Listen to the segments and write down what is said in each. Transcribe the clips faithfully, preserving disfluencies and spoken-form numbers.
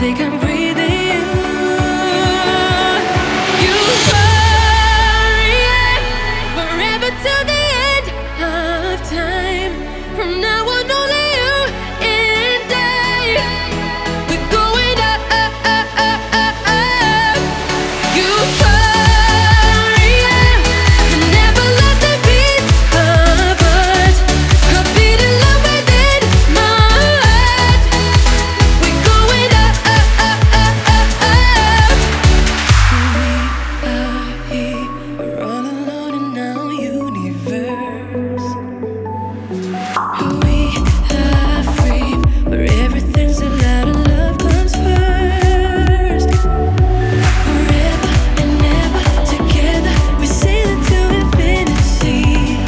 like I'm breathing you. You hurry forever till the end of time. From now on, only you and I. We're going up, up, up, up, up, up. You hurry, you never lost a piece of us. A beat in love within my heart. We're going up, up, up, up, up, up. We are here, we're all alone in our universe. We are free, where everything's allowed and love comes first. Forever and ever together, we sail into infinity.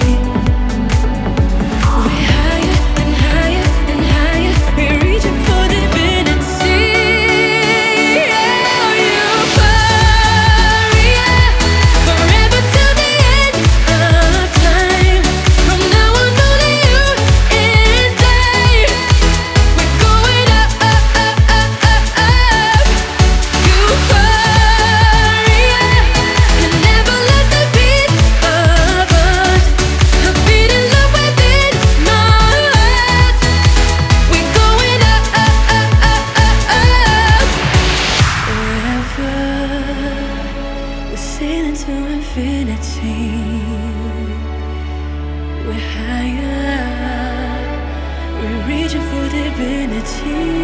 We're higher and higher and higher, we're reaching for divinity. Oh, you hurry forever till the end of time. From now on, only you and I. We're going up, up, up, up, up, up. You hurry, you never lost a piece of us. A beat in love within my heart. We're going up, up, up, up, up, up. Forever, we're sailing to infinity. We're higher, we're reaching for divinity.